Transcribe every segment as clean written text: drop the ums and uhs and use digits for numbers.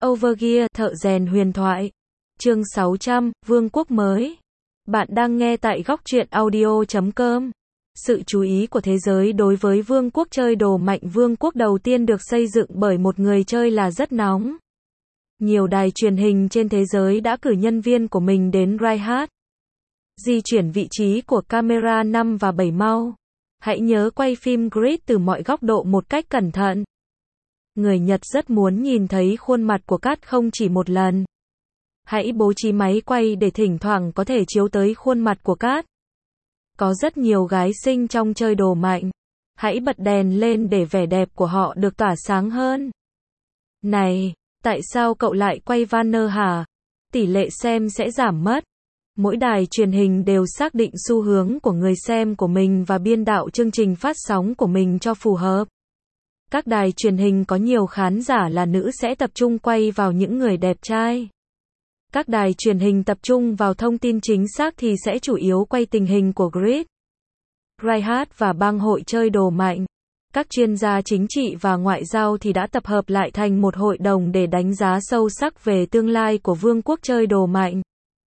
Overgear, thợ rèn huyền thoại. Chương 600, Vương quốc mới. Bạn đang nghe tại góc truyện audio.com. Sự chú ý của thế giới đối với vương quốc chơi đồ mạnh. Vương quốc đầu tiên được xây dựng bởi một người chơi là rất nóng. Nhiều đài truyền hình trên thế giới đã cử nhân viên của mình đến Reinhardt. Di chuyển vị trí của camera 5 và 7 mau. Hãy nhớ quay phim grid từ mọi góc độ một cách cẩn thận. Người Nhật rất muốn nhìn thấy khuôn mặt của Cát không chỉ một lần. Hãy bố trí máy quay để thỉnh thoảng có thể chiếu tới khuôn mặt của Cát. Có rất nhiều gái xinh trong chơi đồ mạnh. Hãy bật đèn lên để vẻ đẹp của họ được tỏa sáng hơn. Này, tại sao cậu lại quay Vanner hả? Tỷ lệ xem sẽ giảm mất. Mỗi đài truyền hình đều xác định xu hướng của người xem của mình và biên đạo chương trình phát sóng của mình cho phù hợp. Các đài truyền hình có nhiều khán giả là nữ sẽ tập trung quay vào những người đẹp trai. Các đài truyền hình tập trung vào thông tin chính xác thì sẽ chủ yếu quay tình hình của grid. Reinhardt và bang hội chơi đồ mạnh. Các chuyên gia chính trị và ngoại giao thì đã tập hợp lại thành một hội đồng để đánh giá sâu sắc về tương lai của vương quốc chơi đồ mạnh.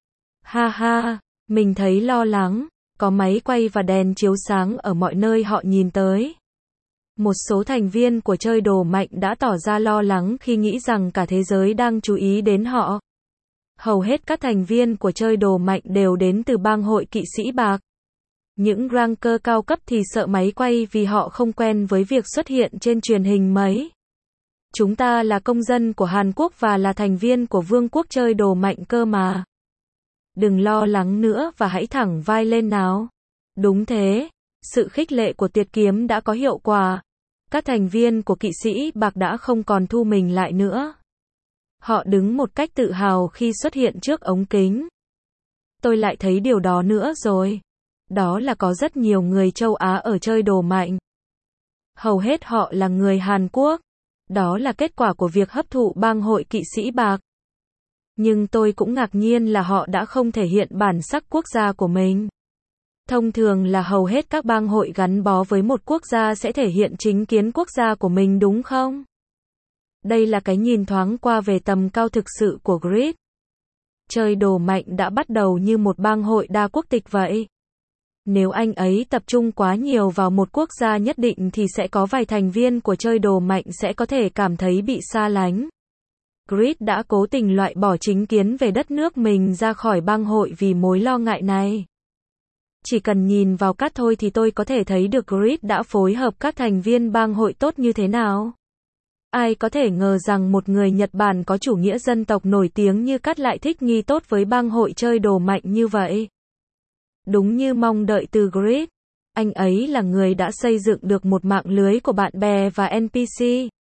Ha ha, mình thấy lo lắng, có máy quay và đèn chiếu sáng ở mọi nơi họ nhìn tới. Một số thành viên của chơi đồ mạnh đã tỏ ra lo lắng khi nghĩ rằng cả thế giới đang chú ý đến họ. Hầu hết các thành viên của chơi đồ mạnh đều đến từ bang hội kỵ sĩ bạc. Những ranker cao cấp thì sợ máy quay vì họ không quen với việc xuất hiện trên truyền hình mấy. Chúng ta là công dân của Hàn Quốc và là thành viên của vương quốc chơi đồ mạnh cơ mà. Đừng lo lắng nữa và hãy thẳng vai lên nào. Đúng thế, sự khích lệ của tuyệt kiếm đã có hiệu quả. Các thành viên của kỵ sĩ bạc đã không còn thu mình lại nữa. Họ đứng một cách tự hào khi xuất hiện trước ống kính. Tôi lại thấy điều đó nữa rồi. Đó là có rất nhiều người châu Á ở chơi đồ mạnh. Hầu hết họ là người Hàn Quốc. Đó là kết quả của việc hấp thụ bang hội kỵ sĩ bạc. Nhưng tôi cũng ngạc nhiên là họ đã không thể hiện bản sắc quốc gia của mình. Thông thường là hầu hết các bang hội gắn bó với một quốc gia sẽ thể hiện chính kiến quốc gia của mình đúng không? Đây là cái nhìn thoáng qua về tầm cao thực sự của grid. Chơi đồ mạnh đã bắt đầu như một bang hội đa quốc tịch vậy. Nếu anh ấy tập trung quá nhiều vào một quốc gia nhất định thì sẽ có vài thành viên của chơi đồ mạnh sẽ có thể cảm thấy bị xa lánh. Grid đã cố tình loại bỏ chính kiến về đất nước mình ra khỏi bang hội vì mối lo ngại này. Chỉ cần nhìn vào Cát thôi thì tôi có thể thấy được Grid đã phối hợp các thành viên bang hội tốt như thế nào. Ai có thể ngờ rằng một người Nhật Bản có chủ nghĩa dân tộc nổi tiếng như Cát lại thích nghi tốt với bang hội chơi đồ mạnh như vậy. Đúng như mong đợi từ Grid, anh ấy là người đã xây dựng được một mạng lưới của bạn bè và NPC.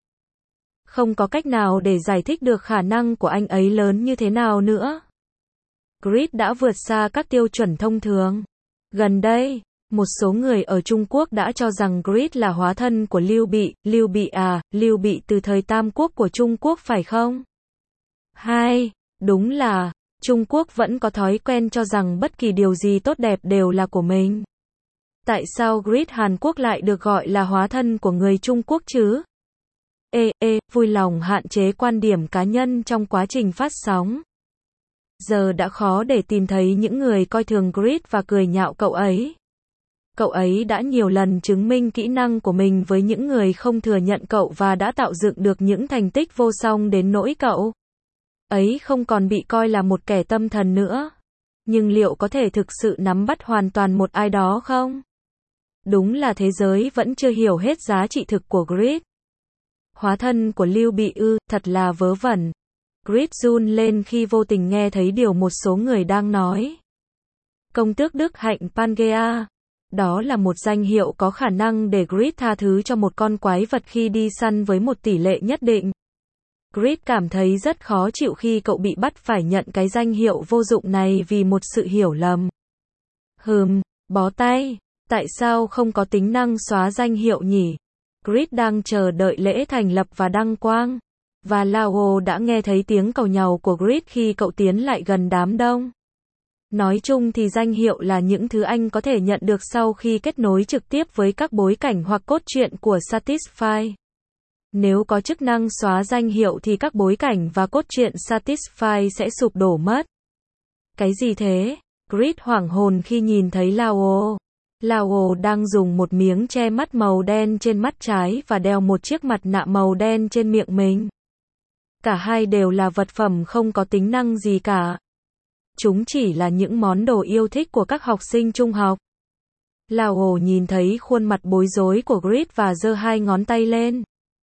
Không có cách nào để giải thích được khả năng của anh ấy lớn như thế nào nữa. Grid đã vượt xa các tiêu chuẩn thông thường. Gần đây, một số người ở Trung Quốc đã cho rằng Grid là hóa thân của Lưu Bị. Lưu Bị à, Lưu Bị từ thời Tam Quốc của Trung Quốc phải không? Hai, đúng là, Trung Quốc vẫn có thói quen cho rằng bất kỳ điều gì tốt đẹp đều là của mình. Tại sao Grid Hàn Quốc lại được gọi là hóa thân của người Trung Quốc chứ? Vui lòng hạn chế quan điểm cá nhân trong quá trình phát sóng. Giờ đã khó để tìm thấy những người coi thường Grid và cười nhạo cậu ấy. Cậu ấy đã nhiều lần chứng minh kỹ năng của mình với những người không thừa nhận cậu và đã tạo dựng được những thành tích vô song đến nỗi cậu ấy không còn bị coi là một kẻ tâm thần nữa. Nhưng liệu có thể thực sự nắm bắt hoàn toàn một ai đó không? Đúng là thế giới vẫn chưa hiểu hết giá trị thực của Grid. Hóa thân của Lưu Bị ư, thật là vớ vẩn. Grid run lên khi vô tình nghe thấy điều một số người đang nói. Công tước Đức Hạnh Pangea. Đó là một danh hiệu có khả năng để Grid tha thứ cho một con quái vật khi đi săn với một tỷ lệ nhất định. Grid cảm thấy rất khó chịu khi cậu bị bắt phải nhận cái danh hiệu vô dụng này vì một sự hiểu lầm. Bó tay. Tại sao không có tính năng xóa danh hiệu nhỉ? Grid đang chờ đợi lễ thành lập và đăng quang. Và Lao đã nghe thấy tiếng càu nhàu của Grid khi cậu tiến lại gần đám đông. Nói chung thì danh hiệu là những thứ anh có thể nhận được sau khi kết nối trực tiếp với các bối cảnh hoặc cốt truyện của Satisfy. Nếu có chức năng xóa danh hiệu thì các bối cảnh và cốt truyện Satisfy sẽ sụp đổ mất. Cái gì thế? Grid hoảng hồn khi nhìn thấy Lao. Lao đang dùng một miếng che mắt màu đen trên mắt trái và đeo một chiếc mặt nạ màu đen trên miệng mình. Cả hai đều là vật phẩm không có tính năng gì cả. Chúng chỉ là những món đồ yêu thích của các học sinh trung học. Lao nhìn thấy khuôn mặt bối rối của Grid và giơ hai ngón tay lên.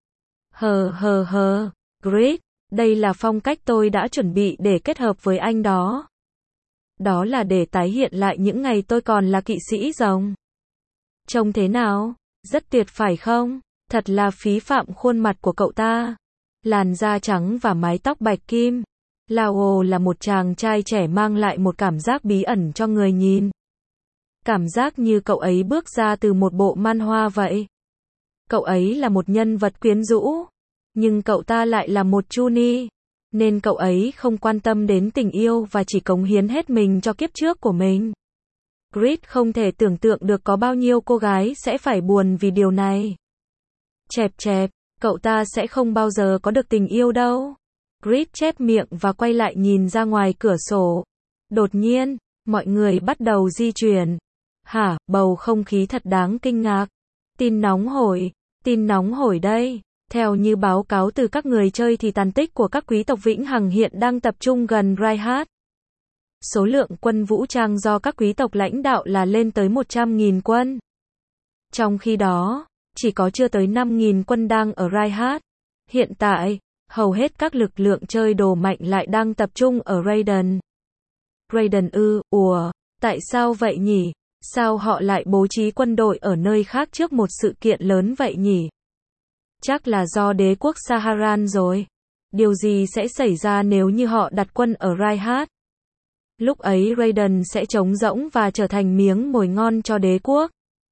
Grid, đây là phong cách tôi đã chuẩn bị để kết hợp với anh đó. Đó là để tái hiện lại những ngày tôi còn là kỵ sĩ rồng. Trông thế nào? Rất tuyệt phải không? Thật là phí phạm khuôn mặt của cậu ta. Làn da trắng và mái tóc bạch kim. Lao là một chàng trai trẻ mang lại một cảm giác bí ẩn cho người nhìn. Cảm giác như cậu ấy bước ra từ một bộ manhwa vậy. Cậu ấy là một nhân vật quyến rũ. Nhưng cậu ta lại là một Chuny. Nên cậu ấy không quan tâm đến tình yêu và chỉ cống hiến hết mình cho kiếp trước của mình. Grid không thể tưởng tượng được có bao nhiêu cô gái sẽ phải buồn vì điều này. Chẹp, cậu ta sẽ không bao giờ có được tình yêu đâu. Grid chép miệng và quay lại nhìn ra ngoài cửa sổ. Đột nhiên, mọi người bắt đầu di chuyển. Bầu không khí thật đáng kinh ngạc. Tin nóng hổi đây. Theo như báo cáo từ các người chơi thì tàn tích của các quý tộc Vĩnh Hằng hiện đang tập trung gần Reinhardt. Số lượng quân vũ trang do các quý tộc lãnh đạo là lên tới 100.000 quân. Trong khi đó, chỉ có chưa tới 5.000 quân đang ở Reinhardt. Hiện tại, hầu hết các lực lượng chơi đồ mạnh lại đang tập trung ở Raiden. Raiden tại sao vậy nhỉ? Sao họ lại bố trí quân đội ở nơi khác trước một sự kiện lớn vậy nhỉ? Chắc là do đế quốc Saharan rồi. Điều gì sẽ xảy ra nếu như họ đặt quân ở Reinhardt? Lúc ấy Raiden sẽ trống rỗng và trở thành miếng mồi ngon cho đế quốc.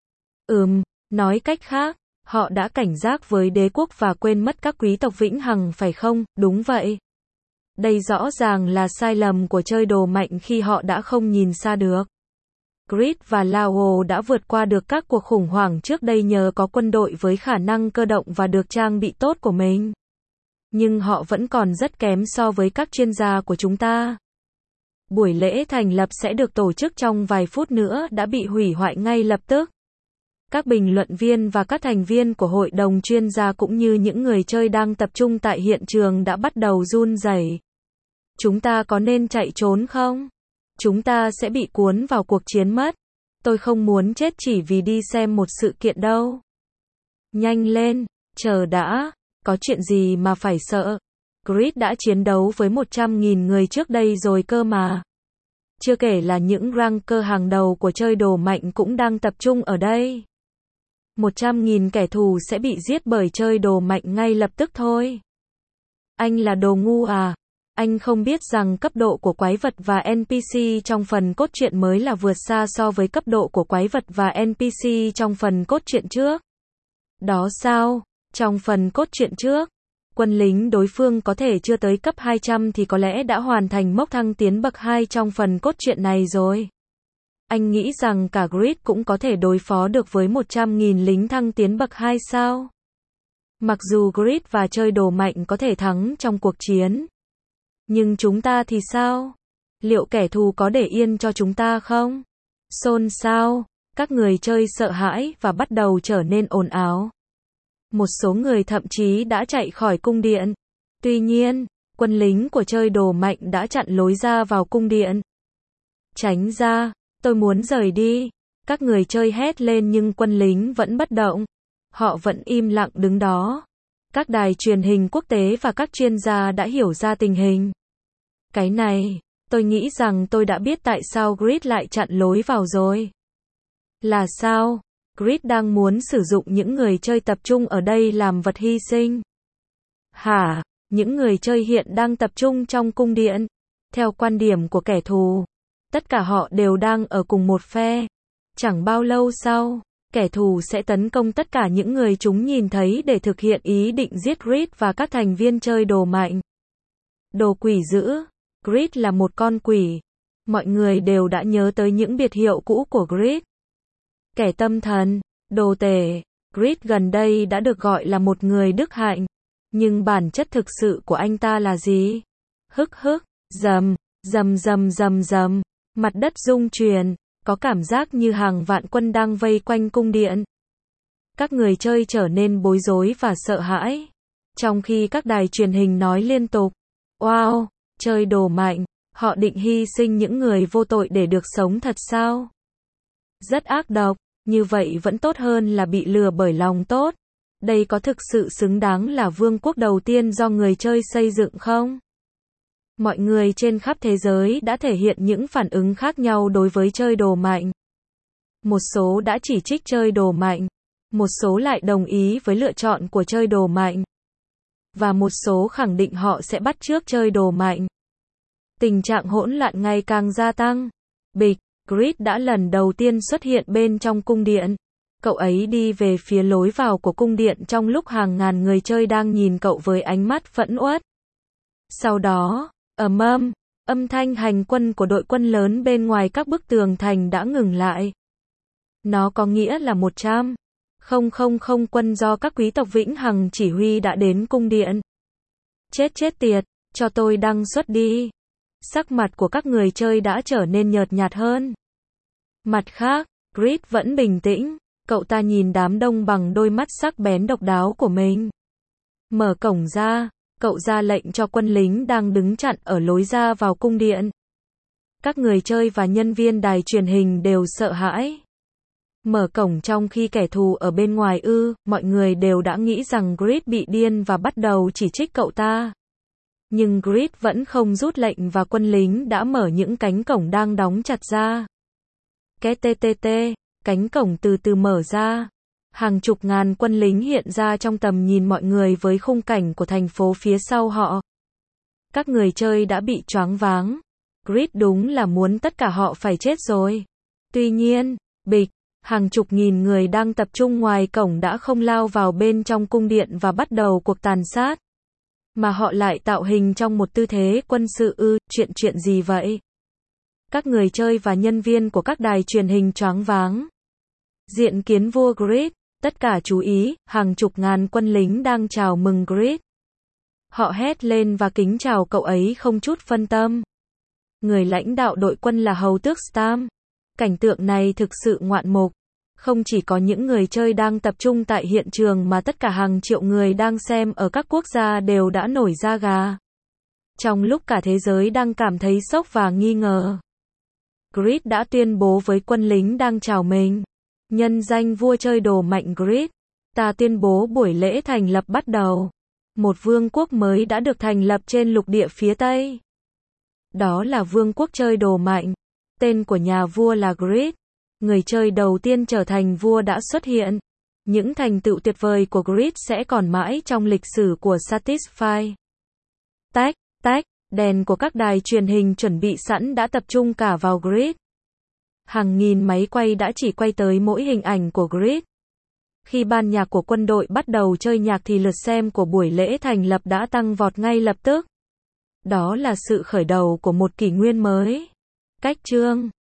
Nói cách khác, họ đã cảnh giác với đế quốc và quên mất các quý tộc Vĩnh Hằng phải không? Đúng vậy. Đây rõ ràng là sai lầm của chơi đồ mạnh khi họ đã không nhìn xa được. Grid và Lao đã vượt qua được các cuộc khủng hoảng trước đây nhờ có quân đội với khả năng cơ động và được trang bị tốt của mình. Nhưng họ vẫn còn rất kém so với các chuyên gia của chúng ta. Buổi lễ thành lập sẽ được tổ chức trong vài phút nữa đã bị hủy hoại ngay lập tức. Các bình luận viên và các thành viên của hội đồng chuyên gia cũng như những người chơi đang tập trung tại hiện trường đã bắt đầu run rẩy. Chúng ta có nên chạy trốn không? Chúng ta sẽ bị cuốn vào cuộc chiến mất. Tôi không muốn chết chỉ vì đi xem một sự kiện đâu. Nhanh lên, chờ đã, có chuyện gì mà phải sợ. Grid đã chiến đấu với 100.000 người trước đây rồi cơ mà. Chưa kể là những ranker hàng đầu của chơi đồ mạnh cũng đang tập trung ở đây. 100.000 kẻ thù sẽ bị giết bởi chơi đồ mạnh ngay lập tức thôi. Anh là đồ ngu à? Anh không biết rằng cấp độ của quái vật và NPC trong phần cốt truyện mới là vượt xa so với cấp độ của quái vật và NPC trong phần cốt truyện trước. Đó sao? Trong phần cốt truyện trước, quân lính đối phương có thể chưa tới cấp 200 thì có lẽ đã hoàn thành mốc thăng tiến bậc 2 trong phần cốt truyện này rồi. Anh nghĩ rằng cả Grid cũng có thể đối phó được với 100.000 lính thăng tiến bậc 2 sao? Mặc dù Grid và chơi đồ mạnh có thể thắng trong cuộc chiến. Nhưng chúng ta thì sao? Liệu kẻ thù có để yên cho chúng ta không? Xôn xao, các người chơi sợ hãi và bắt đầu trở nên ồn ào. Một số người thậm chí đã chạy khỏi cung điện. Tuy nhiên, quân lính của chơi đồ mạnh đã chặn lối ra vào cung điện. Tránh ra, tôi muốn rời đi. Các người chơi hét lên nhưng quân lính vẫn bất động. Họ vẫn im lặng đứng đó. Các đài truyền hình quốc tế và các chuyên gia đã hiểu ra tình hình. Cái này, tôi nghĩ rằng tôi đã biết tại sao Grid lại chặn lối vào rồi. Là sao? Grid đang muốn sử dụng những người chơi tập trung ở đây làm vật hy sinh. Những người chơi hiện đang tập trung trong cung điện. Theo quan điểm của kẻ thù, tất cả họ đều đang ở cùng một phe. Chẳng bao lâu sau, kẻ thù sẽ tấn công tất cả những người chúng nhìn thấy để thực hiện ý định giết Grid và các thành viên chơi đồ mạnh. Đồ quỷ dữ. Grid là một con quỷ. Mọi người đều đã nhớ tới những biệt hiệu cũ của Grid. Kẻ tâm thần, đồ tể. Grid gần đây đã được gọi là một người đức hạnh. Nhưng bản chất thực sự của anh ta là gì? Hức hức, rầm, rầm rầm rầm rầm, mặt đất rung chuyển, có cảm giác như hàng vạn quân đang vây quanh cung điện. Các người chơi trở nên bối rối và sợ hãi. Trong khi các đài truyền hình nói liên tục, wow, chơi đồ mạnh, họ định hy sinh những người vô tội để được sống thật sao? Rất ác độc, như vậy vẫn tốt hơn là bị lừa bởi lòng tốt. Đây có thực sự xứng đáng là vương quốc đầu tiên do người chơi xây dựng không? Mọi người trên khắp thế giới đã thể hiện những phản ứng khác nhau đối với chơi đồ mạnh. Một số đã chỉ trích chơi đồ mạnh, một số lại đồng ý với lựa chọn của chơi đồ mạnh. Và một số khẳng định họ sẽ bắt chước chơi đồ mạnh. Tình trạng hỗn loạn ngày càng gia tăng. Bịch, Grid đã lần đầu tiên xuất hiện bên trong cung điện. Cậu ấy đi về phía lối vào của cung điện trong lúc hàng ngàn người chơi đang nhìn cậu với ánh mắt phẫn uất. Sau đó, âm thanh hành quân của đội quân lớn bên ngoài các bức tường thành đã ngừng lại. Nó có nghĩa là 100,000 quân do các quý tộc vĩnh hằng chỉ huy đã đến cung điện. Chết tiệt, cho tôi đăng xuất đi. Sắc mặt của các người chơi đã trở nên nhợt nhạt hơn. Mặt khác, Grid vẫn bình tĩnh, cậu ta nhìn đám đông bằng đôi mắt sắc bén độc đáo của mình. Mở cổng ra, cậu ra lệnh cho quân lính đang đứng chặn ở lối ra vào cung điện. Các người chơi và nhân viên đài truyền hình đều sợ hãi. Mở cổng trong khi kẻ thù ở bên ngoài ư, mọi người đều đã nghĩ rằng Grid bị điên và bắt đầu chỉ trích cậu ta. Nhưng Grid vẫn không rút lệnh và quân lính đã mở những cánh cổng đang đóng chặt ra. Cánh cổng từ từ mở ra. Hàng chục ngàn quân lính hiện ra trong tầm nhìn mọi người với khung cảnh của thành phố phía sau họ. Các người chơi đã bị choáng váng. Grid đúng là muốn tất cả họ phải chết rồi. Tuy nhiên, bịch, hàng chục nghìn người đang tập trung ngoài cổng đã không lao vào bên trong cung điện và bắt đầu cuộc tàn sát. Mà họ lại tạo hình trong một tư thế quân sự ư, chuyện gì vậy? Các người chơi và nhân viên của các đài truyền hình choáng váng. Diện kiến vua Grid, tất cả chú ý, hàng chục ngàn quân lính đang chào mừng Grid. Họ hét lên và kính chào cậu ấy không chút phân tâm. Người lãnh đạo đội quân là hầu tước Stam. Cảnh tượng này thực sự ngoạn mục. Không chỉ có những người chơi đang tập trung tại hiện trường mà tất cả hàng triệu người đang xem ở các quốc gia đều đã nổi da gà. Trong lúc cả thế giới đang cảm thấy sốc và nghi ngờ, Grid đã tuyên bố với quân lính đang chào mình. Nhân danh vua chơi đồ mạnh Grid, ta tuyên bố buổi lễ thành lập bắt đầu. Một vương quốc mới đã được thành lập trên lục địa phía Tây. Đó là vương quốc chơi đồ mạnh. Tên của nhà vua là Grid. Người chơi đầu tiên trở thành vua đã xuất hiện. Những thành tựu tuyệt vời của Grid sẽ còn mãi trong lịch sử của Satisfy. Tách, đèn của các đài truyền hình chuẩn bị sẵn đã tập trung cả vào Grid. Hàng nghìn máy quay đã chỉ quay tới mỗi hình ảnh của Grid. Khi ban nhạc của quân đội bắt đầu chơi nhạc thì lượt xem của buổi lễ thành lập đã tăng vọt ngay lập tức. Đó là sự khởi đầu của một kỷ nguyên mới. Cách chương